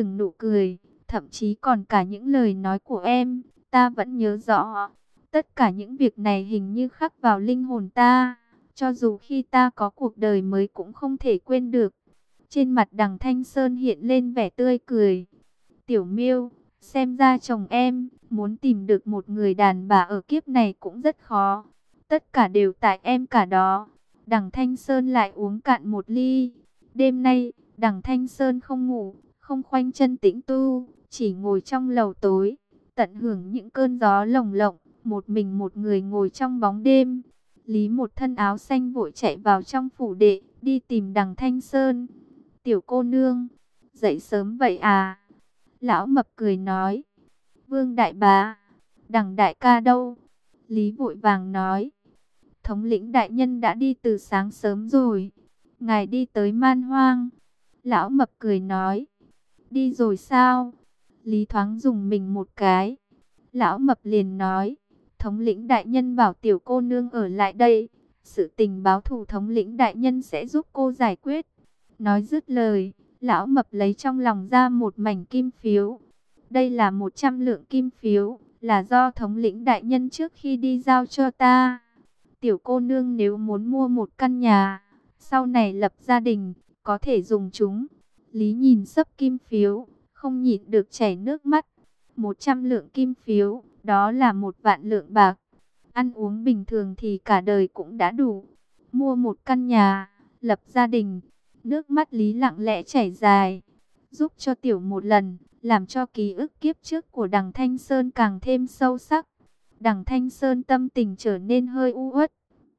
từng nụ cười, thậm chí còn cả những lời nói của em, ta vẫn nhớ rõ. Tất cả những việc này hình như khắc vào linh hồn ta, cho dù khi ta có cuộc đời mới cũng không thể quên được. Trên mặt Đằng Thanh Sơn hiện lên vẻ tươi cười. Tiểu Miêu, xem ra chồng em muốn tìm được một người đàn bà ở kiếp này cũng rất khó. Tất cả đều tại em cả đó. Đằng Thanh Sơn lại uống cạn một ly. Đêm nay, Đằng Thanh Sơn không ngủ, không khoanh chân tĩnh tu, chỉ ngồi trong lầu tối, tận hưởng những cơn gió lồng lộng, một mình một người ngồi trong bóng đêm. Lý một thân áo xanh vội chạy vào trong phủ đệ, đi tìm Đằng Thanh Sơn. Tiểu cô nương, dậy sớm vậy à? Lão mập cười nói. Vương đại bá, Đằng đại ca đâu? Lý vội vàng nói. Thống lĩnh đại nhân đã đi từ sáng sớm rồi. Ngài đi tới Man Hoang. Lão mập cười nói. Đi rồi sao? Lý thoáng dùng mình một cái. Lão mập liền nói. Thống lĩnh đại nhân bảo tiểu cô nương ở lại đây. Sự tình báo thù thống lĩnh đại nhân sẽ giúp cô giải quyết. Nói dứt lời, lão mập lấy trong lòng ra một mảnh kim phiếu. Đây là 100 lượng kim phiếu, là do thống lĩnh đại nhân trước khi đi giao cho ta. Tiểu cô nương nếu muốn mua một căn nhà, sau này lập gia đình, có thể dùng chúng. Lý nhìn xấp kim phiếu, không nhịn được chảy nước mắt. 100 lượng kim phiếu, đó là 1 vạn lượng bạc. Ăn uống bình thường thì cả đời cũng đã đủ. Mua một căn nhà, lập gia đình. Nước mắt Lý lặng lẽ chảy dài. Giúp cho tiểu một lần, làm cho ký ức kiếp trước của Đằng Thanh Sơn càng thêm sâu sắc. Đằng Thanh Sơn tâm tình trở nên hơi u uất.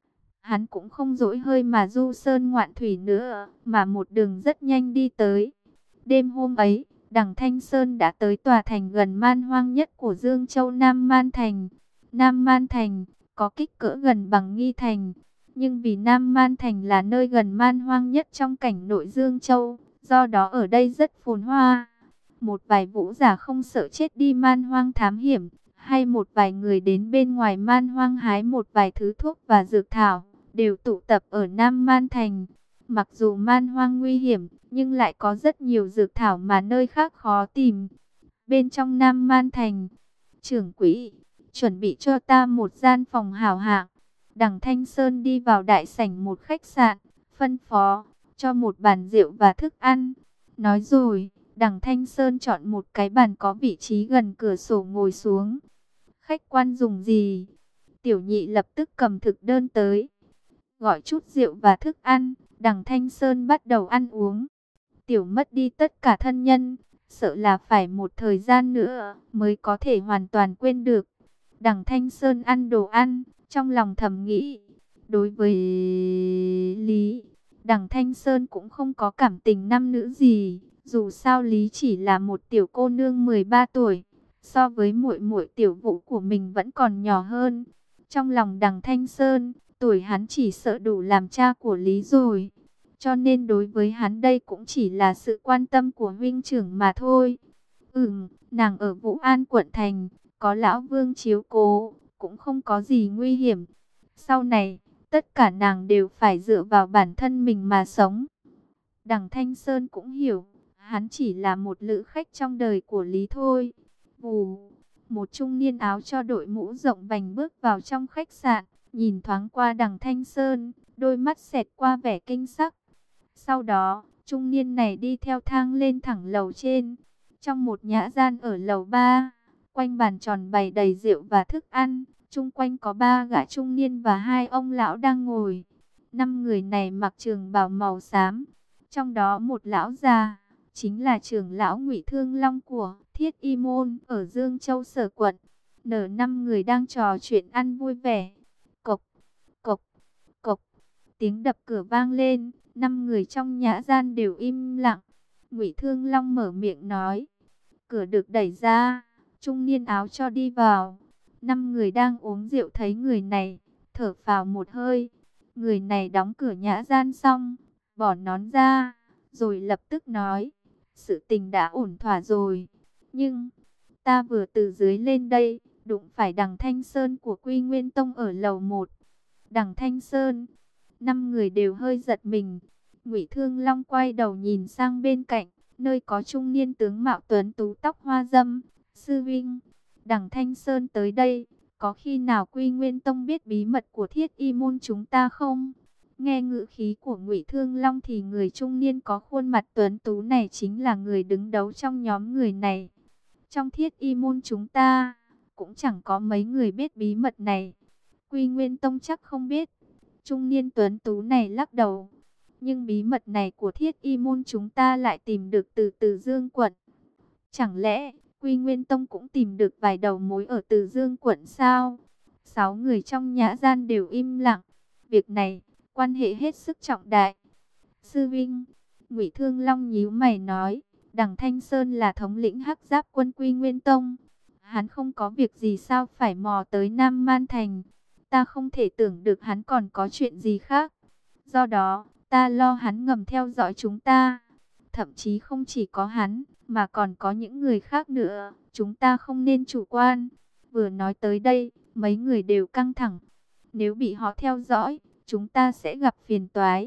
Hắn cũng không dỗi hơi mà du sơn ngoạn thủy nữa, mà một đường rất nhanh đi tới. Đêm hôm ấy, Đằng Thanh Sơn đã tới tòa thành gần man hoang nhất của Dương Châu Nam Man Thành. Nam Man Thành có kích cỡ gần bằng Nghi Thành, nhưng vì Nam Man Thành là nơi gần man hoang nhất trong cảnh nội Dương Châu, do đó ở đây rất phồn hoa. Một vài vũ giả không sợ chết đi man hoang thám hiểm, hay một vài người đến bên ngoài man hoang hái một vài thứ thuốc và dược thảo, đều tụ tập ở Nam Man Thành. Mặc dù man hoang nguy hiểm, nhưng lại có rất nhiều dược thảo mà nơi khác khó tìm. Bên trong Nam Man Thành, trưởng quỹ, chuẩn bị cho ta một gian phòng hảo hạng. Đằng Thanh Sơn đi vào đại sảnh một khách sạn, phân phó, cho một bàn rượu và thức ăn. Nói rồi, Đằng Thanh Sơn chọn một cái bàn có vị trí gần cửa sổ ngồi xuống. Khách quan dùng gì? Tiểu nhị lập tức cầm thực đơn tới. Gọi chút rượu và thức ăn, Đằng Thanh Sơn bắt đầu ăn uống. Tiểu mất đi tất cả thân nhân, sợ là phải một thời gian nữa mới có thể hoàn toàn quên được. Đằng Thanh Sơn ăn đồ ăn, trong lòng thầm nghĩ. Đối với Lý, Đằng Thanh Sơn cũng không có cảm tình nam nữ gì. Dù sao Lý chỉ là một tiểu cô nương 13 tuổi, so với muội muội Tiểu Vũ của mình vẫn còn nhỏ hơn. Trong lòng Đằng Thanh Sơn, tuổi hắn chỉ sợ đủ làm cha của Lý rồi. Cho nên đối với hắn đây cũng chỉ là sự quan tâm của huynh trưởng mà thôi. Nàng ở Vũ An quận thành, có lão Vương chiếu cố, cũng không có gì nguy hiểm. Sau này, tất cả nàng đều phải dựa vào bản thân mình mà sống. Đằng Thanh Sơn cũng hiểu, hắn chỉ là một lữ khách trong đời của Lý thôi. Vù, một trung niên áo cho đội mũ rộng vành bước vào trong khách sạn, nhìn thoáng qua Đằng Thanh Sơn, đôi mắt xẹt qua vẻ kinh sắc. Sau đó, trung niên này đi theo thang lên thẳng lầu trên. Trong một nhã gian ở lầu 3, quanh bàn tròn bày đầy rượu và thức ăn, chung quanh có 3 gã trung niên và 2 ông lão đang ngồi. 5 người này mặc trường bào màu xám, trong đó một lão già, chính là trưởng lão Ngụy Thương Long của Thiết Y Môn ở Dương Châu Sở quận. Nở 5 người đang trò chuyện ăn vui vẻ. Cộc, cộc, cộc, tiếng đập cửa vang lên, 5 người trong nhã gian đều im lặng. Ngụy Thương Long mở miệng nói. Cửa được đẩy ra, trung niên áo cho đi vào. 5 người đang uống rượu thấy người này, thở phào một hơi. Người này đóng cửa nhã gian xong, bỏ nón ra, rồi lập tức nói. Sự tình đã ổn thỏa rồi, nhưng ta vừa từ dưới lên đây, đụng phải Đằng Thanh Sơn của Quy Nguyên Tông ở lầu 1. Đằng Thanh Sơn, 5 người đều hơi giật mình. Ngụy Thương Long quay đầu nhìn sang bên cạnh, nơi có trung niên tướng mạo tuấn tú tóc hoa dâm. Sư vinh, đằng Thanh Sơn tới đây, có khi nào Quy Nguyên Tông biết bí mật của Thiết Y môn chúng ta không? Nghe ngữ khí của Ngụy Thương Long thì người trung niên có khuôn mặt tuấn tú này chính là người đứng đầu trong nhóm người này. Trong Thiết Y môn chúng ta, cũng chẳng có mấy người biết bí mật này. Quy Nguyên Tông chắc không biết. Trung niên tuấn tú này lắc đầu. Nhưng bí mật này của Thiết Y môn chúng ta lại tìm được từ Từ Dương quận. Chẳng lẽ Quy Nguyên Tông cũng tìm được vài đầu mối ở Từ Dương quận sao? 6 người trong nhã gian đều im lặng. Việc này, quan hệ hết sức trọng đại. Sư vinh, Ngụy Thương Long nhíu mày nói, đằng Thanh Sơn là thống lĩnh Hắc Giáp quân Quy Nguyên Tông. Hắn không có việc gì sao phải mò tới Nam Man Thành. Ta không thể tưởng được hắn còn có chuyện gì khác. Do đó, ta lo hắn ngầm theo dõi chúng ta. Thậm chí không chỉ có hắn, mà còn có những người khác nữa. Chúng ta không nên chủ quan. Vừa nói tới đây, mấy người đều căng thẳng. Nếu bị họ theo dõi, chúng ta sẽ gặp phiền toái.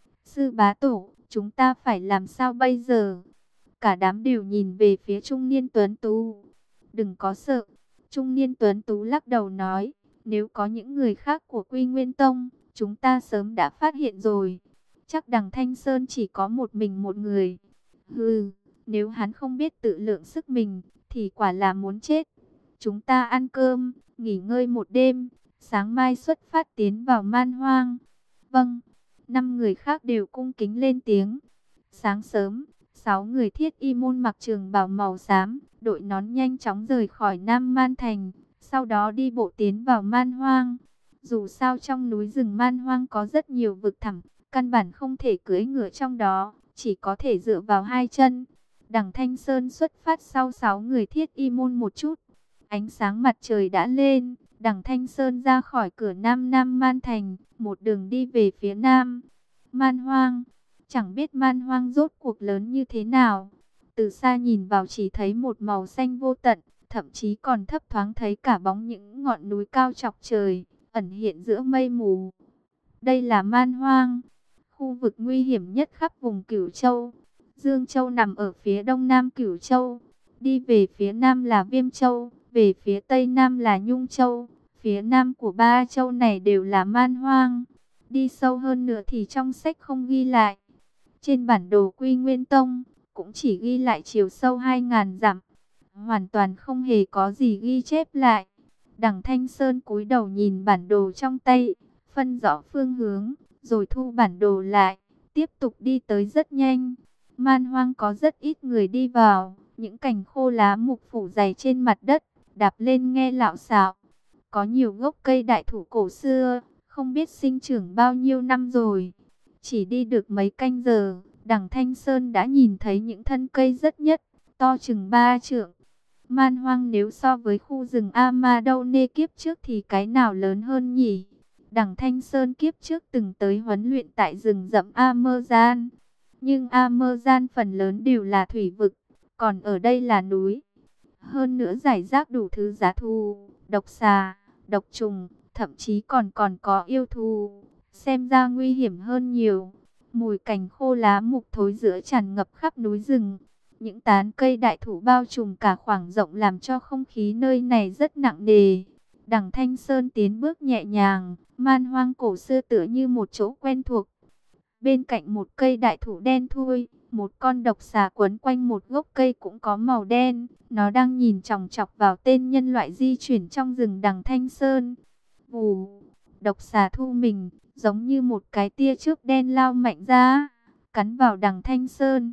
Sư bá tổ, chúng ta phải làm sao bây giờ? Cả đám đều nhìn về phía trung niên tuấn tú. Đừng có sợ. Trung niên tuấn tú lắc đầu nói, nếu có những người khác của Quy Nguyên Tông, chúng ta sớm đã phát hiện rồi. Chắc đằng Thanh Sơn chỉ có một mình một người. Hừ, nếu hắn không biết tự lượng sức mình, thì quả là muốn chết. Chúng ta ăn cơm, nghỉ ngơi một đêm, sáng mai xuất phát tiến vào Man Hoang. Vâng, 5 người khác đều cung kính lên tiếng. Sáng sớm, 6 người Thiết Y môn mặc trường bào màu xám, đội nón nhanh chóng rời khỏi Nam Man Thành, sau đó đi bộ tiến vào Man Hoang. Dù sao trong núi rừng Man Hoang có rất nhiều vực thẳm, căn bản không thể cưỡi ngựa trong đó, chỉ có thể dựa vào hai chân. Đằng Thanh Sơn xuất phát sau 6 người Thiết Y môn một chút. Ánh sáng mặt trời đã lên, đằng Thanh Sơn ra khỏi cửa Nam Nam Man Thành, một đường đi về phía Nam. Man Hoang, chẳng biết Man Hoang rốt cuộc lớn như thế nào. Từ xa nhìn vào chỉ thấy một màu xanh vô tận, thậm chí còn thấp thoáng thấy cả bóng những ngọn núi cao chọc trời, ẩn hiện giữa mây mù. Đây là Man Hoang, khu vực nguy hiểm nhất khắp vùng Cửu Châu. Dương Châu nằm ở phía đông nam Cửu Châu, đi về phía nam là Viêm Châu, về phía tây nam là Nhung Châu. Phía nam của ba châu này đều là Man Hoang. Đi sâu hơn nữa thì trong sách không ghi lại. Trên bản đồ Quy Nguyên Tông cũng chỉ ghi lại chiều sâu 2000 dặm, hoàn toàn không hề có gì ghi chép lại. Đằng Thanh Sơn cúi đầu nhìn bản đồ trong tay, phân rõ phương hướng, rồi thu bản đồ lại, tiếp tục đi tới rất nhanh. Man Hoang có rất ít người đi vào, những cành khô lá mục phủ dày trên mặt đất, đạp lên nghe lạo xạo. Có nhiều gốc cây đại thụ cổ xưa, không biết sinh trưởng bao nhiêu năm rồi. Chỉ đi được mấy canh giờ, đằng Thanh Sơn đã nhìn thấy những thân cây rất nhất, to chừng 3 trượng. Man Hoang nếu so với khu rừng Amadone kiếp trước thì cái nào lớn hơn nhỉ? Đằng Thanh Sơn kiếp trước từng tới huấn luyện tại rừng rậm Amazan. Nhưng Amazan phần lớn đều là thủy vực, còn ở đây là núi. Hơn nữa rải rác đủ thứ dã thú, độc xà, độc trùng, thậm chí còn có yêu thú. Xem ra nguy hiểm hơn nhiều. Mùi cành khô lá mục thối rữa tràn ngập khắp núi rừng. Những tán cây đại thụ bao trùm cả khoảng rộng làm cho không khí nơi này rất nặng nề. Đằng Thanh Sơn tiến bước nhẹ nhàng, Man Hoang cổ xưa tựa như một chỗ quen thuộc. Bên cạnh một cây đại thụ đen thui, một con độc xà quấn quanh một gốc cây cũng có màu đen. Nó đang nhìn chòng chọc vào tên nhân loại di chuyển trong rừng đằng Thanh Sơn. Vù, độc xà thu mình, giống như một cái tia chớp đen lao mạnh ra, cắn vào đằng Thanh Sơn.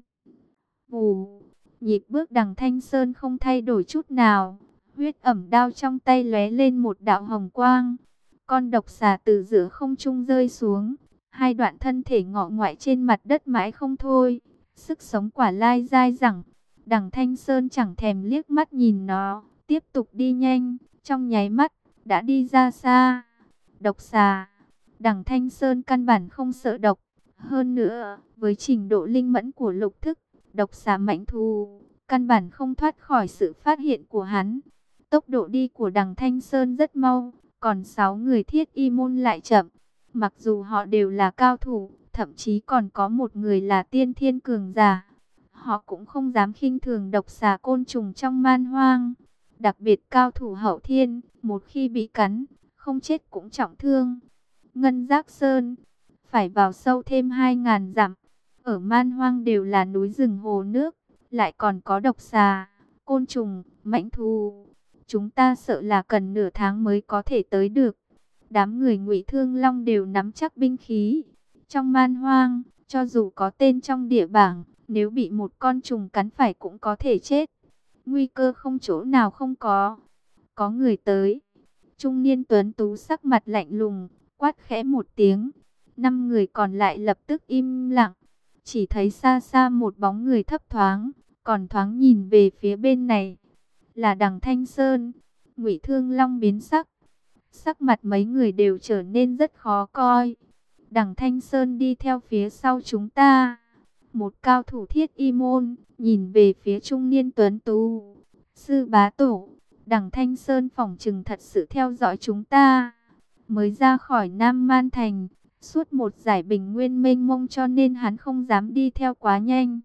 Vù, nhịp bước đằng Thanh Sơn không thay đổi chút nào. Huyết ẩm đao trong tay lóe lên một đạo hồng quang. Con độc xà từ giữa không trung rơi xuống. Hai đoạn thân thể ngọ ngoại trên mặt đất mãi không thôi. Sức sống quả lai dai dẳng. Đằng Thanh Sơn chẳng thèm liếc mắt nhìn nó, tiếp tục đi nhanh. Trong nháy mắt, đã đi ra xa. Độc xà. Đằng Thanh Sơn căn bản không sợ độc. Hơn nữa, với trình độ linh mẫn của lục thức, độc xà mãnh thú, căn bản không thoát khỏi sự phát hiện của hắn. Tốc độ đi của đằng Thanh Sơn rất mau, còn 6 người Thiết Y môn lại chậm. Mặc dù họ đều là cao thủ, thậm chí còn có một người là tiên thiên cường giả. Họ cũng không dám khinh thường độc xà côn trùng trong man hoang. Đặc biệt cao thủ hậu thiên, một khi bị cắn, không chết cũng trọng thương. Ngân Giác Sơn, phải vào sâu thêm 2.000 dặm. Ở man hoang đều là núi rừng hồ nước, lại còn có độc xà, côn trùng, mãnh thú. Chúng ta sợ là cần nửa tháng mới có thể tới được. Đám người Ngụy Thương Long đều nắm chắc binh khí. Trong man hoang, cho dù có tên trong địa bảng, nếu bị một con trùng cắn phải cũng có thể chết. Nguy cơ không chỗ nào không có. Có người tới. Trung niên tuấn tú sắc mặt lạnh lùng, quát khẽ một tiếng. 5 người còn lại lập tức im lặng. Chỉ thấy xa xa một bóng người thấp thoáng, còn thoáng nhìn về phía bên này. Là Đằng Thanh Sơn. Ngụy Thương Long biến sắc. Sắc mặt mấy người đều trở nên rất khó coi. Đằng Thanh Sơn đi theo phía sau chúng ta. Một cao thủ Thiết Y môn, nhìn về phía trung niên tuấn tú. Sư bá tổ, Đằng Thanh Sơn phỏng chừng thật sự theo dõi chúng ta. Mới ra khỏi Nam Man Thành, suốt một giải bình nguyên mênh mông cho nên hắn không dám đi theo quá nhanh.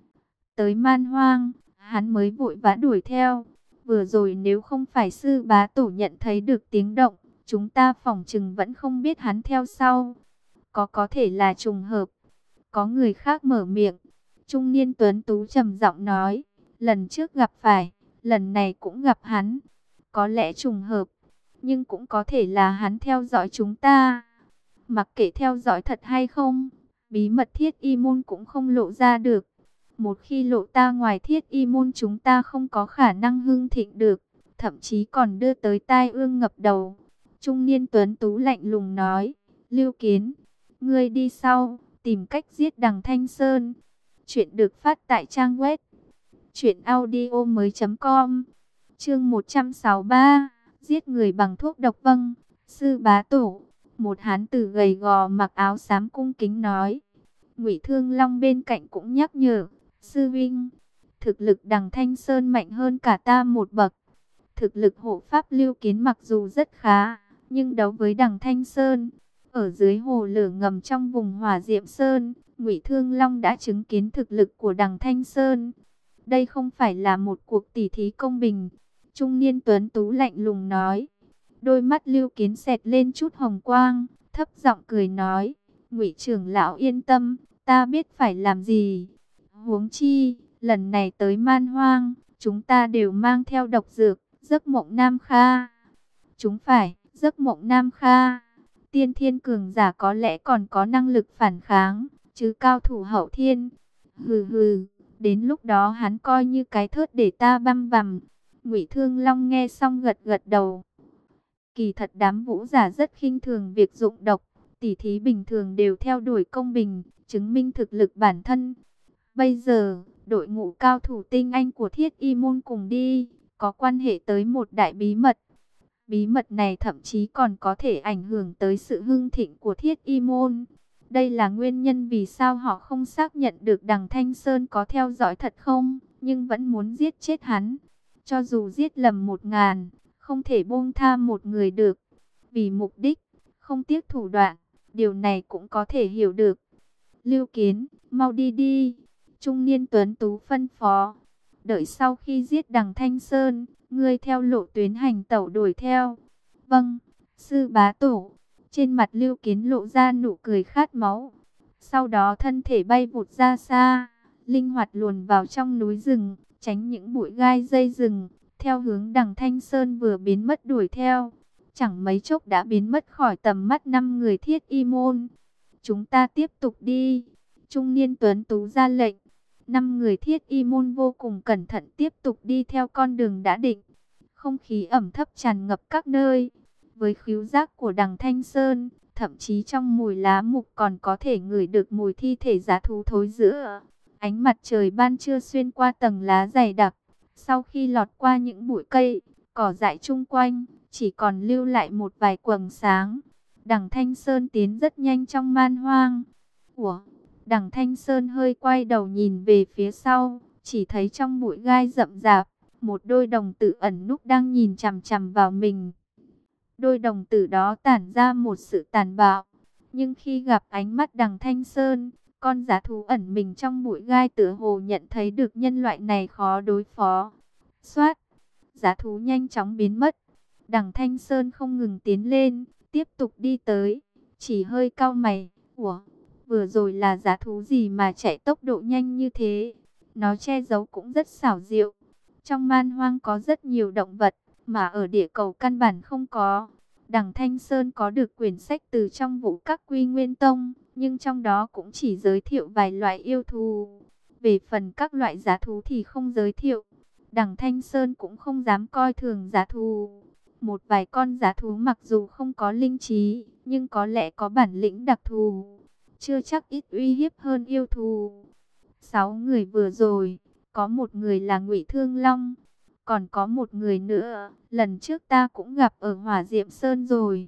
Tới Man Hoang, hắn mới vội vã đuổi theo. Vừa rồi nếu không phải sư bá tổ nhận thấy được tiếng động, chúng ta phỏng chừng vẫn không biết hắn theo sau. Có thể là trùng hợp. Có người khác mở miệng. Trung niên tuấn tú trầm giọng nói. Lần trước gặp phải, lần này cũng gặp hắn. Có lẽ trùng hợp, nhưng cũng có thể là hắn theo dõi chúng ta. Mặc kệ theo dõi thật hay không, bí mật Thiết Y môn cũng không lộ ra được. Một khi lộ ra ngoài Thiết Y môn chúng ta không có khả năng hưng thịnh được, thậm chí còn đưa tới tai ương ngập đầu. Trung niên tuấn tú lạnh lùng nói. Lưu Kiến, ngươi đi sau, tìm cách giết Đằng Thanh Sơn. Chuyện được phát tại trang web truyệnaudiomoi.com. Chương 163, giết người bằng thuốc độc. Vâng, sư bá tổ. Một hán tử gầy gò mặc áo xám cung kính nói. Ngụy Thương Long bên cạnh cũng nhắc nhở. Sư vinh, thực lực Đằng Thanh Sơn mạnh hơn cả ta một bậc. Thực lực hộ pháp Lưu Kiến mặc dù rất khá, nhưng đấu với Đằng Thanh Sơn, ở dưới hồ lửa ngầm trong vùng Hỏa Diệm Sơn, Ngụy Thương Long đã chứng kiến thực lực của Đằng Thanh Sơn. Đây không phải là một cuộc tỉ thí công bình. Trung niên tuấn tú lạnh lùng nói. Đôi mắt Lưu Kiến xẹt lên chút hồng quang, thấp giọng cười nói. Ngụy trưởng lão yên tâm, ta biết phải làm gì. Huống chi, lần này tới Man Hoang, chúng ta đều mang theo độc dược, Giấc Mộng Nam Kha. Chúng phải, Giấc Mộng Nam Kha. Tiên thiên cường giả có lẽ còn có năng lực phản kháng, chứ cao thủ hậu thiên. Hừ hừ, đến lúc đó hắn coi như cái thớt để ta băm vằm. Ngụy Thương Long nghe xong gật gật đầu. Kỳ thật đám vũ giả rất khinh thường việc dụng độc, tỉ thí bình thường đều theo đuổi công bình, chứng minh thực lực bản thân. Bây giờ, đội ngũ cao thủ tinh anh của Thiết Y môn cùng đi, có quan hệ tới một đại bí mật. Bí mật này thậm chí còn có thể ảnh hưởng tới sự hưng thịnh của Thiết Y môn. Đây là nguyên nhân vì sao họ không xác nhận được Đằng Thanh Sơn có theo dõi thật không, nhưng vẫn muốn giết chết hắn. Cho dù giết lầm 1.000, không thể buông tha một người được. Vì mục đích, không tiếc thủ đoạn, điều này cũng có thể hiểu được. Lưu Kiến, mau đi đi. Trung niên tuấn tú phân phó. Đợi sau khi giết Đằng Thanh Sơn, ngươi theo lộ tuyến hành tẩu đuổi theo. Vâng, sư bá tổ. Trên mặt Lưu Kiến lộ ra nụ cười khát máu. Sau đó thân thể bay vụt ra xa, linh hoạt luồn vào trong núi rừng, tránh những bụi gai dây rừng, theo hướng Đằng Thanh Sơn vừa biến mất đuổi theo. Chẳng mấy chốc đã biến mất khỏi tầm mắt 5 người Thiết Y môn. Chúng ta tiếp tục đi. Trung niên tuấn tú ra lệnh. 5 người Thiết Y môn vô cùng cẩn thận tiếp tục đi theo con đường đã định. Không khí ẩm thấp tràn ngập các nơi. Với khứu giác của Đằng Thanh Sơn, thậm chí trong mùi lá mục còn có thể ngửi được mùi thi thể dã thú thối rữa. Ánh mặt trời ban trưa xuyên qua tầng lá dày đặc. Sau khi lọt qua những bụi cây, cỏ dại chung quanh, chỉ còn lưu lại một vài quầng sáng. Đằng Thanh Sơn tiến rất nhanh trong man hoang. Ủa? Đằng Thanh Sơn hơi quay đầu nhìn về phía sau, chỉ thấy trong bụi gai rậm rạp, một đôi đồng tử ẩn núp đang nhìn chằm chằm vào mình. Đôi đồng tử đó tản ra một sự tàn bạo, nhưng khi gặp ánh mắt Đằng Thanh Sơn, Con dã thú ẩn mình trong bụi gai tựa hồ nhận thấy được nhân loại này khó đối phó. Xoát, dã thú nhanh chóng biến mất. Đằng Thanh Sơn không ngừng tiến lên, tiếp tục đi tới, chỉ hơi cau mày. Ủa, vừa rồi là dã thú gì mà chạy tốc độ nhanh như thế? Nó che giấu cũng rất xảo diệu. Trong man hoang có rất nhiều động vật, mà ở địa cầu căn bản không có. Đằng Thanh Sơn có được quyển sách từ trong Vũ Các Quy Nguyên Tông, nhưng trong đó cũng chỉ giới thiệu vài loại yêu thú. Về phần các loại dã thú thì không giới thiệu. Đằng Thanh Sơn cũng không dám coi thường dã thú. Một vài con dã thú mặc dù không có linh trí, nhưng có lẽ có bản lĩnh đặc thù, chưa chắc ít uy hiếp hơn yêu thú. 6 người vừa rồi, có một người là Ngụy Thương Long, còn có một người nữa, lần trước ta cũng gặp ở Hỏa Diệm Sơn rồi.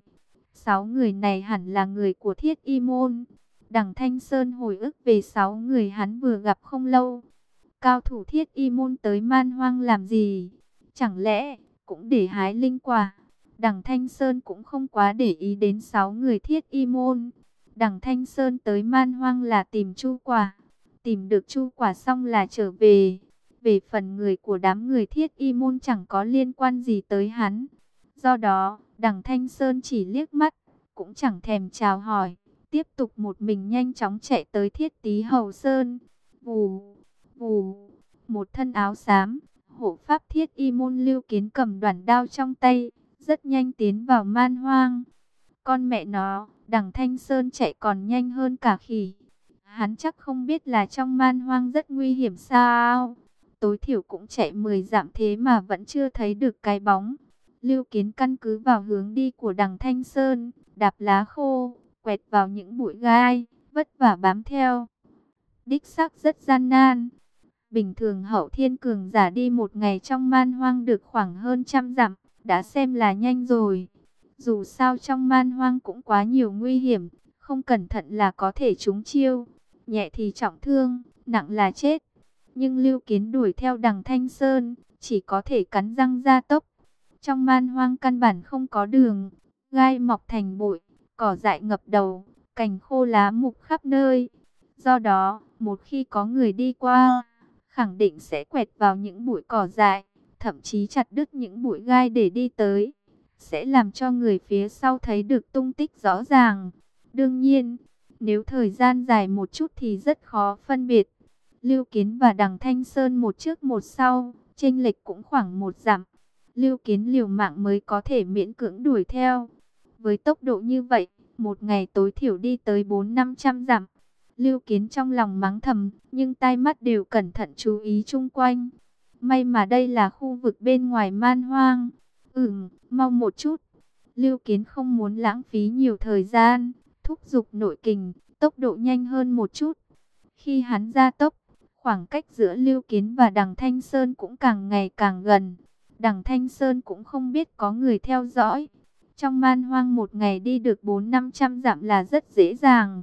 6 người này hẳn là người của Thiết Y Môn. Đằng Thanh Sơn hồi ức về 6 người hắn vừa gặp không lâu. Cao thủ Thiết Y Môn tới man hoang làm gì? Chẳng lẽ cũng để hái linh quả? Đằng Thanh Sơn cũng không quá để ý đến 6 người Thiết Y Môn. Đằng Thanh Sơn tới man hoang là tìm chu quả. Tìm được chu quả xong là trở về. Về phần người của đám người Thiết Y Môn chẳng có liên quan gì tới hắn. Do đó, đằng Thanh Sơn chỉ liếc mắt, cũng chẳng thèm chào hỏi. Tiếp tục một mình nhanh chóng chạy tới Thiết Tý Hầu Sơn. Vù, vù, một thân áo xám, hộ pháp Thiết Y Môn Lưu Kiến cầm đoản đao trong tay, rất nhanh tiến vào man hoang. Con mẹ nó, đằng Thanh Sơn chạy còn nhanh hơn cả khỉ. Hắn chắc không biết là trong man hoang rất nguy hiểm sao? Tối thiểu cũng chạy 10 dặm thế mà vẫn chưa thấy được cái bóng. Lưu Kiến căn cứ vào hướng đi của đằng Thanh Sơn, đạp lá khô, quẹt vào những bụi gai, vất vả bám theo. Đích xác rất gian nan. Bình thường Hậu Thiên cường giả đi một ngày trong man hoang được khoảng hơn 100 dặm, đã xem là nhanh rồi. Dù sao trong man hoang cũng quá nhiều nguy hiểm, không cẩn thận là có thể trúng chiêu, nhẹ thì trọng thương, nặng là chết. Nhưng Lưu Kiến đuổi theo đằng Thanh Sơn, chỉ có thể cắn răng gia tốc. Trong man hoang căn bản không có đường, gai mọc thành bụi, cỏ dại ngập đầu, cành khô lá mục khắp nơi. Do đó, một khi có người đi qua, khẳng định sẽ quẹt vào những bụi cỏ dại, thậm chí chặt đứt những bụi gai để đi tới, sẽ làm cho người phía sau thấy được tung tích rõ ràng. Đương nhiên, nếu thời gian dài một chút thì rất khó phân biệt. Lưu Kiến và đằng Thanh Sơn một trước một sau, chênh lệch cũng khoảng 1 dặm. Lưu Kiến liều mạng mới có thể miễn cưỡng đuổi theo. Với tốc độ như vậy, một ngày tối thiểu đi tới 400-500 dặm. Lưu Kiến trong lòng mắng thầm, nhưng tai mắt đều cẩn thận chú ý chung quanh. May mà đây là khu vực bên ngoài man hoang. Mau một chút. Lưu Kiến không muốn lãng phí nhiều thời gian, thúc giục nội kình, tốc độ nhanh hơn một chút. Khi hắn gia tốc, khoảng cách giữa Lưu Kiến và đằng Thanh Sơn cũng càng ngày càng gần. Đằng Thanh Sơn cũng không biết có người theo dõi. Trong man hoang một ngày đi được 400-500 dặm là rất dễ dàng.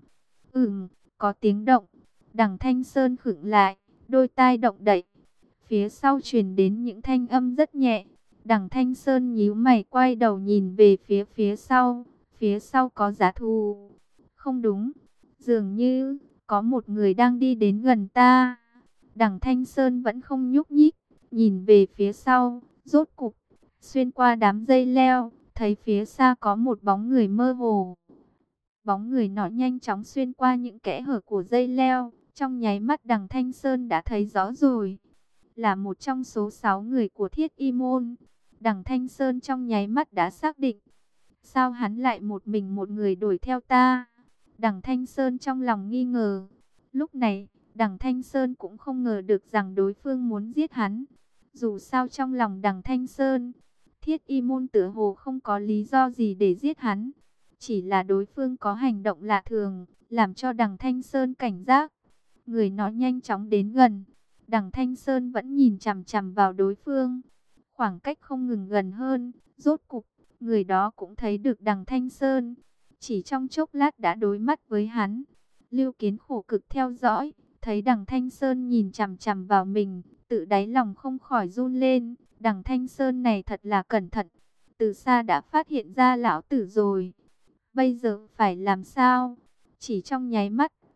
Có tiếng động. Đằng Thanh Sơn khựng lại, đôi tai động đậy. Phía sau truyền đến những thanh âm rất nhẹ. Đằng Thanh Sơn nhíu mày quay đầu nhìn về phía sau. Phía sau có dã thú. Không đúng, dường như có một người đang đi đến gần ta. Đằng Thanh Sơn vẫn không nhúc nhích, nhìn về phía sau, rốt cục xuyên qua đám dây leo, thấy phía xa có một bóng người mơ hồ. Bóng người nọ nhanh chóng xuyên qua những kẽ hở của dây leo, trong nháy mắt đằng Thanh Sơn đã thấy rõ rồi, là một trong số 6 người của Thiết Y Môn. Đằng Thanh Sơn trong nháy mắt đã xác định, sao hắn lại một mình một người đuổi theo ta? Đằng Thanh Sơn trong lòng nghi ngờ. Lúc này, đằng Thanh Sơn cũng không ngờ được rằng đối phương muốn giết hắn. Dù sao trong lòng đằng Thanh Sơn, Thiết Y Môn tựa hồ không có lý do gì để giết hắn. Chỉ là đối phương có hành động lạ thường, làm cho đằng Thanh Sơn cảnh giác. Người nó nhanh chóng đến gần. Đằng Thanh Sơn vẫn nhìn chằm chằm vào đối phương. Khoảng cách không ngừng gần hơn. Rốt cục, người đó cũng thấy được đằng Thanh Sơn. Chỉ trong chốc lát đã đối mắt với hắn. Lưu Kiến khổ cực theo dõi, thấy đằng Thanh Sơn nhìn chằm chằm vào mình, tự đáy lòng không khỏi run lên. Đằng Thanh Sơn này thật là cẩn thận, từ xa đã phát hiện ra lão tử rồi. Bây giờ phải làm sao? Chỉ trong nháy mắt,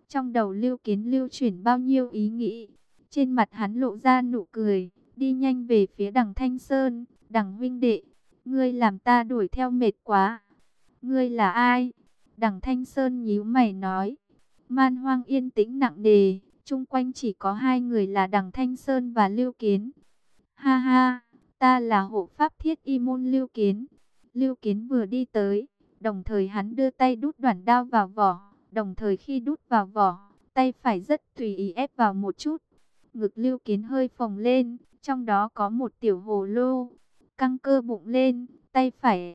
Trong đầu Lưu Kiến lưu chuyển bao nhiêu ý nghĩ. Trên mặt hắn lộ ra nụ cười, đi nhanh về phía đằng Thanh Sơn. Đằng huynh đệ, ngươi làm ta đuổi theo mệt quá. Ngươi là ai? Đằng Thanh Sơn nhíu mày nói. Man Hoang yên tĩnh nặng nề, chung quanh chỉ có hai người là đằng Thanh Sơn và Lưu Kiến. Ha ha, ta là hộ pháp Thiết Y môn Lưu Kiến. Lưu Kiến vừa đi tới, đồng thời hắn đưa tay đút đoản đao vào vỏ. Đồng thời khi đút vào vỏ, tay phải rất tùy ý ép vào một chút. Ngực Lưu Kiến hơi phồng lên, trong đó có một tiểu hồ lô. Căng cơ bụng lên, tay phải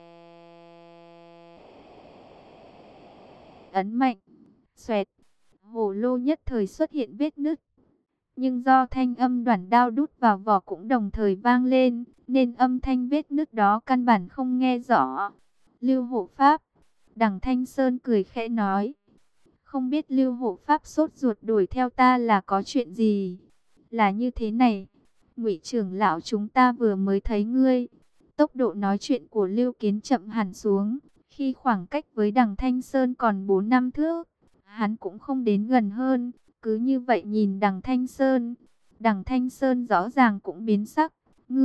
ấn mạnh. Xoẹt, hồ lô nhất thời xuất hiện vết nứt. Nhưng do thanh âm đoản đao đút vào vỏ cũng đồng thời vang lên, nên âm thanh vết nứt đó căn bản không nghe rõ. Lưu hộ pháp, đằng Thanh Sơn cười khẽ nói. Không biết Lưu hộ pháp sốt ruột đuổi theo ta là có chuyện gì? Là như thế này, Ngụy trưởng lão chúng ta vừa mới thấy ngươi. Tốc độ nói chuyện của Lưu Kiến chậm hẳn xuống, khi khoảng cách với đằng Thanh Sơn còn 4-5 thước, hắn cũng không đến gần hơn, cứ như vậy nhìn đằng Thanh Sơn. Đằng Thanh Sơn rõ ràng cũng biến sắc.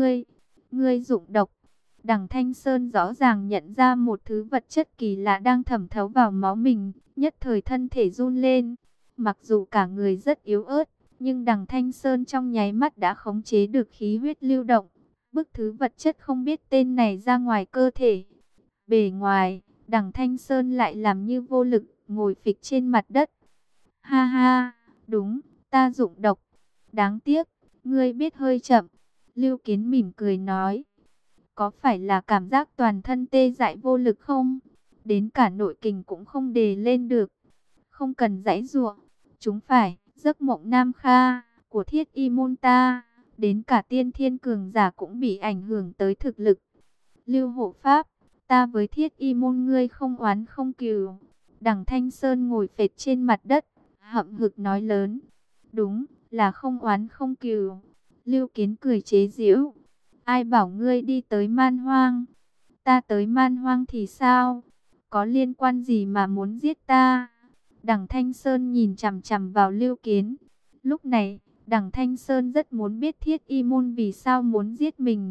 Ngươi dụng độc. Đằng Thanh Sơn rõ ràng nhận ra một thứ vật chất kỳ lạ đang thẩm thấu vào máu mình, nhất thời thân thể run lên. Mặc dù cả người rất yếu ớt, nhưng đằng Thanh Sơn trong nháy mắt đã khống chế được khí huyết lưu động, bức thứ vật chất không biết tên này ra ngoài cơ thể. Bề ngoài, đằng Thanh Sơn lại làm như vô lực, ngồi phịch trên mặt đất. Ha ha, đúng, ta dụng độc. Đáng tiếc, ngươi biết hơi chậm. Lưu Kiến mỉm cười nói. Có phải là cảm giác toàn thân tê dại vô lực không? Đến cả nội kình cũng không đề lên được. Không cần giãy giụa. Chúng phải, giấc mộng Nam Kha của Thiết Y môn ta. Đến cả tiên thiên cường giả cũng bị ảnh hưởng tới thực lực. Lưu hộ pháp, ta với Thiết Y môn ngươi không oán không cừu. Đằng Thanh Sơn ngồi phệt trên mặt đất, hậm hực nói lớn. Đúng, là không oán không cừu. Lưu Kiến cười chế giễu. Ai bảo ngươi đi tới Man Hoang? Ta tới Man Hoang thì sao? Có liên quan gì mà muốn giết ta? Đằng Thanh Sơn nhìn chằm chằm vào Lưu Kiến. Lúc này, đằng Thanh Sơn rất muốn biết Thiết Y môn vì sao muốn giết mình.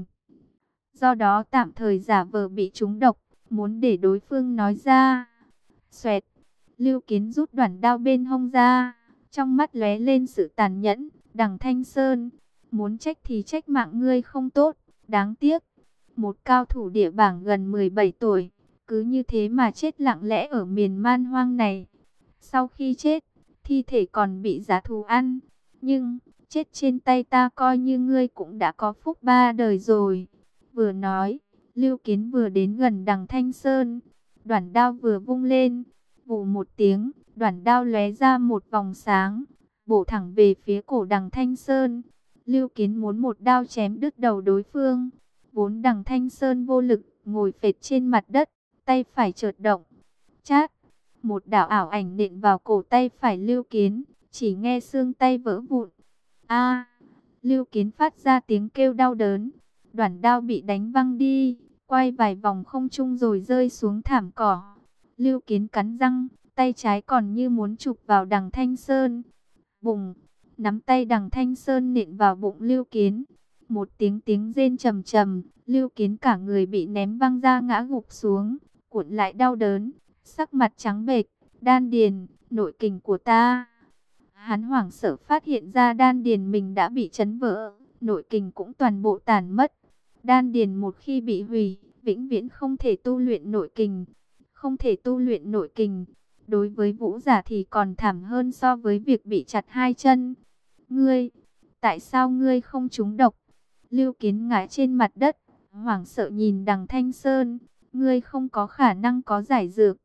Do đó tạm thời giả vờ bị trúng độc, muốn để đối phương nói ra. Xoẹt, Lưu Kiến rút đoản đao bên hông ra, trong mắt lóe lên sự tàn nhẫn. Đằng Thanh Sơn, muốn trách thì trách mạng ngươi không tốt, đáng tiếc. Một cao thủ địa bảng gần 17 tuổi, cứ như thế mà chết lặng lẽ ở miền Man Hoang này. Sau khi chết, thi thể còn bị giá thú ăn. Nhưng, chết trên tay ta coi như ngươi cũng đã có phúc 3 đời rồi. Vừa nói, Lưu Kiến vừa đến gần đằng Thanh Sơn. Đoản đao vừa vung lên, vù một tiếng, đoản đao lóe ra một vòng sáng, bổ thẳng về phía cổ đằng Thanh Sơn. Lưu Kiến muốn một đao chém đứt đầu đối phương. Vốn đằng Thanh Sơn vô lực, ngồi phệt trên mặt đất, tay phải chợt động. Chát, một đạo ảo ảnh nện vào cổ tay phải Lưu Kiến, chỉ nghe xương tay vỡ vụn. A! Lưu Kiến phát ra tiếng kêu đau đớn. Đoản đao bị đánh văng đi, quay vài vòng không trung rồi rơi xuống thảm cỏ. Lưu Kiến cắn răng, tay trái còn như muốn chụp vào đằng Thanh Sơn. Bùng! Nắm tay đằng Thanh Sơn nện vào bụng Lưu Kiến. Một tiếng rên trầm trầm, Lưu Kiến cả người bị ném văng ra ngã gục xuống, cuộn lại đau đớn, sắc mặt trắng bệch. Đan điền, nội kình của ta. Hắn hoảng sợ phát hiện ra đan điền mình đã bị chấn vỡ, nội kình cũng toàn bộ tàn mất. Đan điền một khi bị hủy, vĩnh viễn không thể tu luyện nội kình. Không thể tu luyện nội kình, đối với vũ giả thì còn thảm hơn so với việc bị chặt hai chân. Ngươi, tại sao ngươi không trúng độc? Lưu Kiến ngã trên mặt đất, hoảng sợ nhìn đằng Thanh Sơn. Ngươi không có khả năng có giải dược.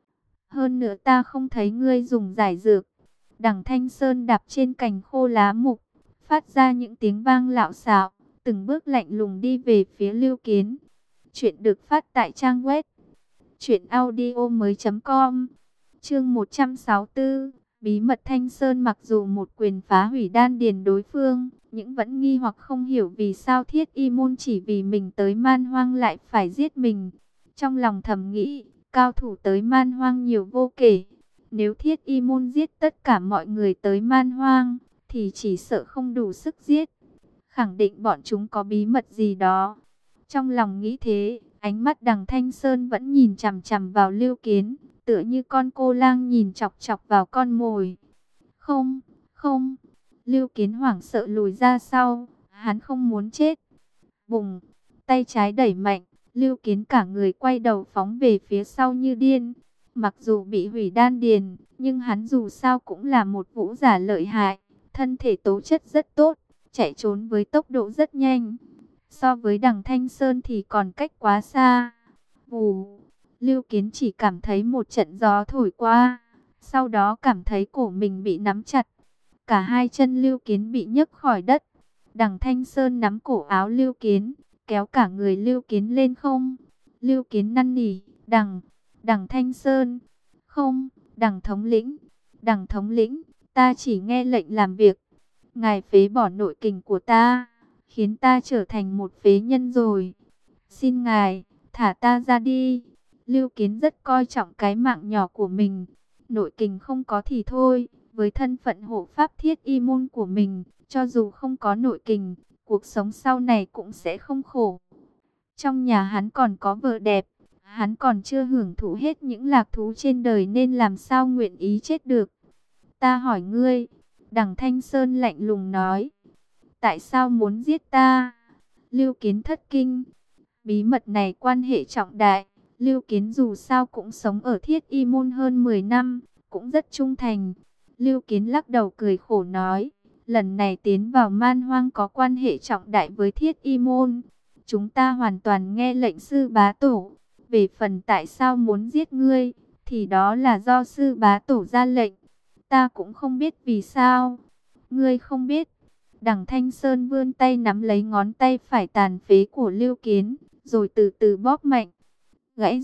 Hơn nữa ta không thấy ngươi dùng giải dược. Đằng Thanh Sơn đạp trên cành khô lá mục, phát ra những tiếng vang lạo xạo, từng bước lạnh lùng đi về phía Lưu Kiến. Chuyện được phát tại trang web truyệnaudiomoi.com. Chương 164, bí mật Thanh Sơn mặc dù một quyền phá hủy đan điền đối phương, nhưng vẫn nghi hoặc không hiểu vì sao Thiết Y môn chỉ vì mình tới Man Hoang lại phải giết mình. Trong lòng thầm nghĩ, cao thủ tới Man Hoang nhiều vô kể, Nếu Thiết Y môn giết tất cả mọi người tới Man Hoang, thì chỉ sợ không đủ sức giết. Khẳng định bọn chúng có bí mật gì đó. Trong lòng nghĩ thế, ánh mắt Đằng Thanh Sơn vẫn nhìn chằm chằm vào Lưu Kiến, tựa như con cô lang nhìn chọc chọc vào con mồi. Không, không. Lưu Kiến hoảng sợ lùi ra sau, hắn không muốn chết. Bùng, tay trái đẩy mạnh, Lưu Kiến cả người quay đầu phóng về phía sau như điên. Mặc dù bị hủy đan điền, nhưng hắn dù sao cũng là một vũ giả lợi hại, thân thể tố chất rất tốt, chạy trốn với tốc độ rất nhanh. So với Đằng Thanh Sơn thì còn cách quá xa. Vù, Lưu Kiến chỉ cảm thấy một trận gió thổi qua, sau đó cảm thấy cổ mình bị nắm chặt. Cả hai chân Lưu Kiến bị nhấc khỏi đất. Đằng Thanh Sơn nắm cổ áo Lưu Kiến, kéo cả người Lưu Kiến lên không. Lưu Kiến năn nỉ, Đằng Thanh Sơn, không, Đằng thống lĩnh, ta chỉ nghe lệnh làm việc. Ngài phế bỏ nội kình của ta, khiến ta trở thành một phế nhân rồi. Xin ngài, thả ta ra đi. Lưu Kiến rất coi trọng cái mạng nhỏ của mình. Nội kình không có thì thôi, với thân phận hộ pháp Thiết Y môn của mình, cho dù không có nội kình, cuộc sống sau này cũng sẽ không khổ. Trong nhà hắn còn có vợ đẹp, hắn còn chưa hưởng thụ hết những lạc thú trên đời nên làm sao nguyện ý chết được. Ta hỏi ngươi, Đằng Thanh Sơn lạnh lùng nói, tại sao muốn giết ta? Lưu Kiến thất kinh. Bí mật này quan hệ trọng đại. Lưu Kiến dù sao cũng sống ở Thiết Y môn hơn 10 năm, cũng rất trung thành. Lưu Kiến lắc đầu cười khổ nói, lần này tiến vào Man Hoang có quan hệ trọng đại với Thiết Y môn. Chúng ta hoàn toàn nghe lệnh sư bá tổ. Về phần tại sao muốn giết ngươi, thì đó là do sư bá tổ ra lệnh. Ta cũng không biết vì sao. Ngươi không biết. Đằng Thanh Sơn vươn tay nắm lấy ngón tay phải tàn phế của Lưu Kiến, rồi từ từ bóp mạnh. Gãy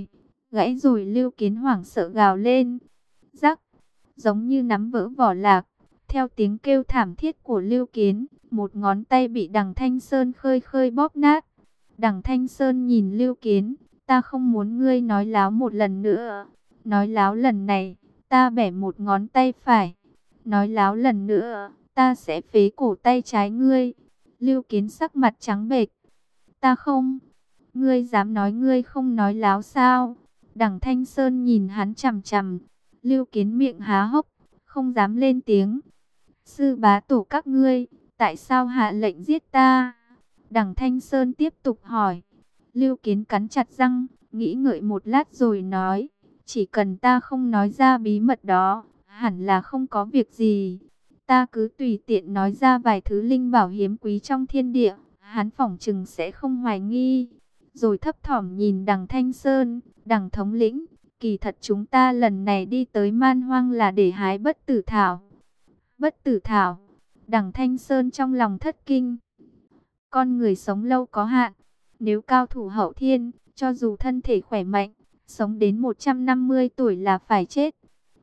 rồi, Lưu Kiến hoảng sợ gào lên. Rắc, giống như nắm vỡ vỏ lạc. Theo tiếng kêu thảm thiết của Lưu Kiến, một ngón tay bị Đằng Thanh Sơn khơi khơi bóp nát. Đằng Thanh Sơn nhìn Lưu Kiến, ta không muốn ngươi nói láo một lần nữa. Nói láo lần này, ta bẻ một ngón tay phải. Nói láo lần nữa, ta sẽ phế cổ tay trái ngươi. Lưu Kiến sắc mặt trắng bệch. Ta không. Ngươi dám nói ngươi không nói láo sao? Đằng Thanh Sơn nhìn hắn chằm chằm. Lưu Kiến miệng há hốc, không dám lên tiếng. Sư bá tổ các ngươi, tại sao hạ lệnh giết ta? Đằng Thanh Sơn tiếp tục hỏi. Lưu Kiến cắn chặt răng, nghĩ ngợi một lát rồi nói, chỉ cần ta không nói ra bí mật đó, hẳn là không có việc gì. Ta cứ tùy tiện nói ra vài thứ linh bảo hiếm quý trong thiên địa, hắn phỏng chừng sẽ không hoài nghi. Rồi thấp thỏm nhìn Đằng Thanh Sơn, Đằng thống lĩnh, kỳ thật chúng ta lần này đi tới Man Hoang là để hái bất tử thảo. Bất tử thảo, Đằng Thanh Sơn trong lòng thất kinh. Con người sống lâu có hạn, nếu cao thủ hậu thiên, cho dù thân thể khỏe mạnh, sống đến 150 tuổi là phải chết.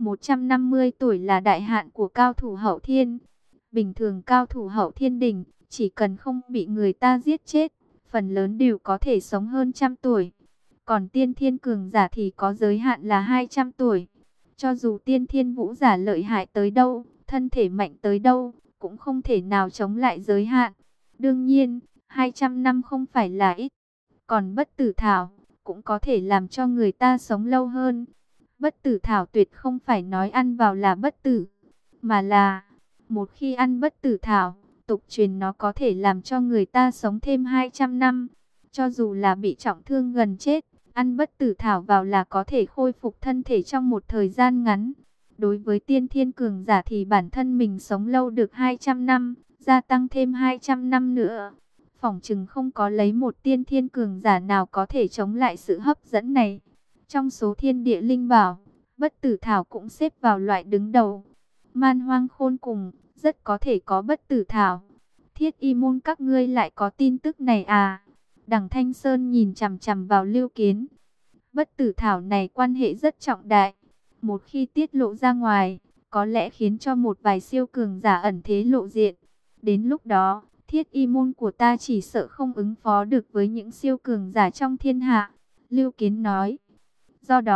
150 tuổi là đại hạn của cao thủ hậu thiên. Bình thường cao thủ hậu thiên đỉnh, chỉ cần không bị người ta giết chết, phần lớn đều có thể sống hơn 100 tuổi. Còn tiên thiên cường giả thì có giới hạn là 200 tuổi. Cho dù tiên thiên vũ giả lợi hại tới đâu, thân thể mạnh tới đâu, cũng không thể nào chống lại giới hạn. Đương nhiên, 200 năm không phải là ít. Còn bất tử thảo, cũng có thể làm cho người ta sống lâu hơn. Bất tử thảo tuyệt không phải nói ăn vào là bất tử, mà là, một khi ăn bất tử thảo, tục truyền nó có thể làm cho người ta sống thêm 200 năm. Cho dù là bị trọng thương gần chết, ăn bất tử thảo vào là có thể khôi phục thân thể trong một thời gian ngắn. Đối với tiên thiên cường giả thì bản thân mình sống lâu được 200 năm, gia tăng thêm 200 năm nữa. Phỏng chừng không có lấy một tiên thiên cường giả nào có thể chống lại sự hấp dẫn này. Trong số thiên địa linh bảo, bất tử thảo cũng xếp vào loại đứng đầu. Man Hoang khôn cùng, rất có thể có bất tử thảo. Thiết Y môn các ngươi lại có tin tức này à? Đằng Thanh Sơn nhìn chằm chằm vào Lưu Kiến. Bất tử thảo này quan hệ rất trọng đại. Một khi tiết lộ ra ngoài, có lẽ khiến cho một vài siêu cường giả ẩn thế lộ diện. Đến lúc đó, Thiết Y môn của ta chỉ sợ không ứng phó được với những siêu cường giả trong thiên hạ. Lưu Kiến nói. Do đó,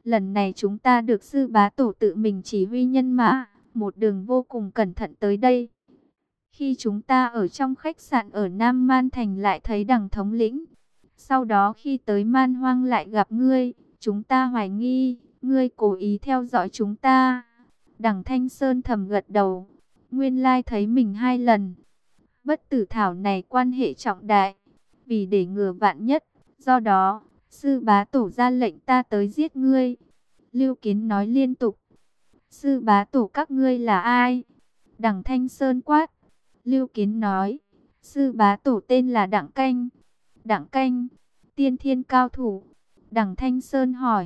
Lần này chúng ta được sư bá tổ tự mình chỉ huy nhân mã, một đường vô cùng cẩn thận tới đây. Khi chúng ta ở trong khách sạn ở Nam Man Thành lại thấy Đằng thống lĩnh. Sau đó khi tới Man Hoang lại gặp ngươi, chúng ta hoài nghi, ngươi cố ý theo dõi chúng ta. Đằng Thanh Sơn thầm gật đầu, nguyên lai thấy mình 2 lần. Bất tử thảo này quan hệ trọng đại, vì để ngừa vạn nhất, do đó, sư bá tổ ra lệnh ta tới giết ngươi. Lưu Kiến nói liên tục. Sư bá tổ các ngươi là ai? Đằng Thanh Sơn quát. Lưu Kiến nói, sư bá tổ tên là Đặng Canh. Đặng Canh, tiên thiên cao thủ. Đằng Thanh Sơn hỏi,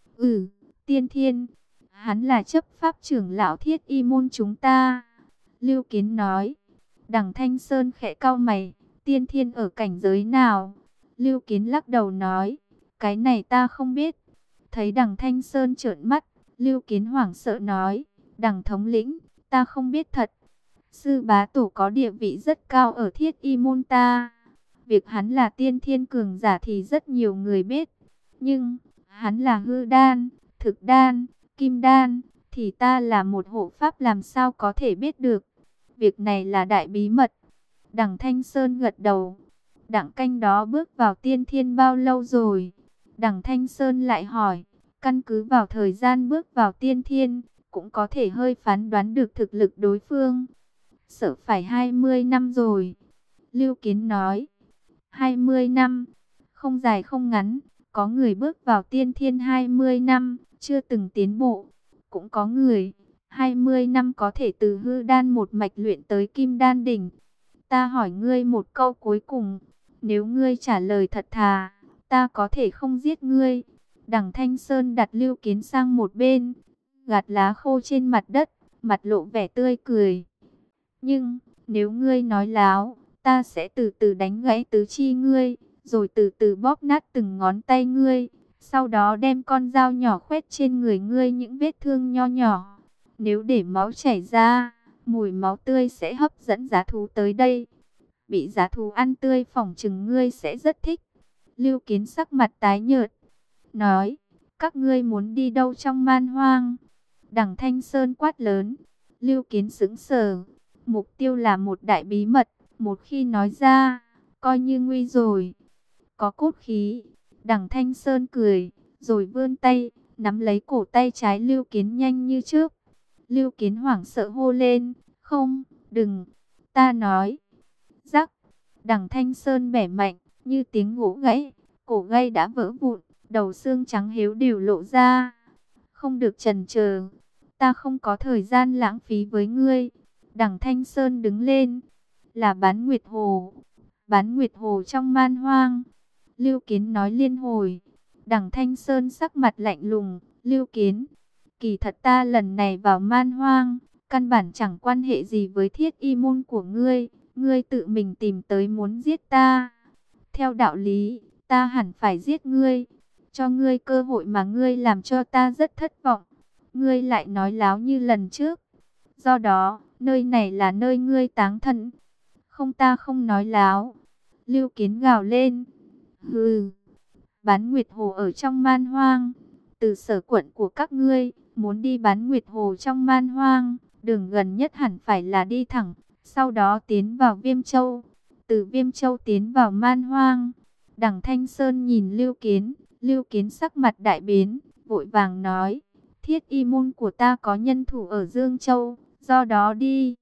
tiên thiên, hắn là chấp pháp trưởng lão Thiết Y môn chúng ta. Lưu Kiến nói. Đằng Thanh Sơn khẽ cau mày, tiên thiên ở cảnh giới nào? Lưu Kiến lắc đầu nói, cái này ta không biết. Thấy Đằng Thanh Sơn trợn mắt, Lưu Kiến hoảng sợ nói, Đằng thống lĩnh, ta không biết thật. Sư bá tổ có địa vị rất cao ở Thiết Y môn ta. Việc hắn là tiên thiên cường giả thì rất nhiều người biết. Nhưng, hắn là hư đan, thực đan, kim đan, thì ta là một hộ pháp làm sao có thể biết được. Việc này là đại bí mật. Đằng Thanh Sơn gật đầu. Đặng Canh đó bước vào tiên thiên bao lâu rồi? Đằng Thanh Sơn lại hỏi. Căn cứ vào thời gian bước vào tiên thiên, cũng có thể hơi phán đoán được thực lực đối phương. Sợ phải 20 năm rồi. Lưu Kiến nói. 20 năm, không dài không ngắn. Có người bước vào tiên thiên 20 năm, chưa từng tiến bộ. Cũng có người 20 năm có thể từ hư đan một mạch luyện tới kim đan đỉnh. Ta hỏi ngươi một câu cuối cùng. Nếu ngươi trả lời thật thà, ta có thể không giết ngươi. Đằng Thanh Sơn đặt Lưu Kiến sang một bên, gạt lá khô trên mặt đất, mặt lộ vẻ tươi cười. Nhưng, nếu ngươi nói láo, ta sẽ từ từ đánh gãy tứ chi ngươi, rồi từ từ bóp nát từng ngón tay ngươi. Sau đó đem con dao nhỏ khoét trên người ngươi những vết thương nho nhỏ. Nếu để máu chảy ra, mùi máu tươi sẽ hấp dẫn dã thú tới đây. Bị dã thú ăn tươi phỏng chừng ngươi sẽ rất thích. Lưu Kiến sắc mặt tái nhợt, nói, các ngươi muốn đi đâu trong Man Hoang? Đằng Thanh Sơn quát lớn. Lưu Kiến sững sờ. Mục tiêu là một đại bí mật, một khi nói ra, coi như nguy rồi. Có cốt khí. Đằng Thanh Sơn cười, rồi vươn tay, nắm lấy cổ tay trái Lưu Kiến nhanh như trước. Lưu Kiến hoảng sợ hô lên, không, đừng, ta nói. Rắc, Đằng Thanh Sơn bẻ mạnh, như tiếng gỗ gãy, cổ gãy đã vỡ vụn, đầu xương trắng hiếu đều lộ ra. Không được chần chờ, ta không có thời gian lãng phí với ngươi. Đằng Thanh Sơn đứng lên, là Bán Nguyệt Hồ. Bán Nguyệt Hồ trong Man Hoang. Lưu Kiến nói liên hồi. Đằng Thanh Sơn sắc mặt lạnh lùng. Lưu Kiến, kỳ thật ta lần này vào Man Hoang, căn bản chẳng quan hệ gì với Thiết Y môn của ngươi. Ngươi tự mình tìm tới muốn giết ta. Theo đạo lý, ta hẳn phải giết ngươi. Cho ngươi cơ hội mà ngươi làm cho ta rất thất vọng. Ngươi lại nói láo như lần trước. Do đó, nơi này là nơi ngươi táng thân. Không, ta không nói láo. Lưu Kiến gào lên. Hừ, Bán Nguyệt Hồ ở trong Man Hoang. Từ sở quận của các ngươi, muốn đi Bán Nguyệt Hồ trong Man Hoang, đường gần nhất hẳn phải là đi thẳng, sau đó tiến vào Viêm Châu. Từ Viêm Châu tiến vào Man Hoang. Đằng Thanh Sơn nhìn Lưu Kiến sắc mặt đại biến, vội vàng nói. Thiết Y môn của ta có nhân thủ ở Dương Châu, do đó đi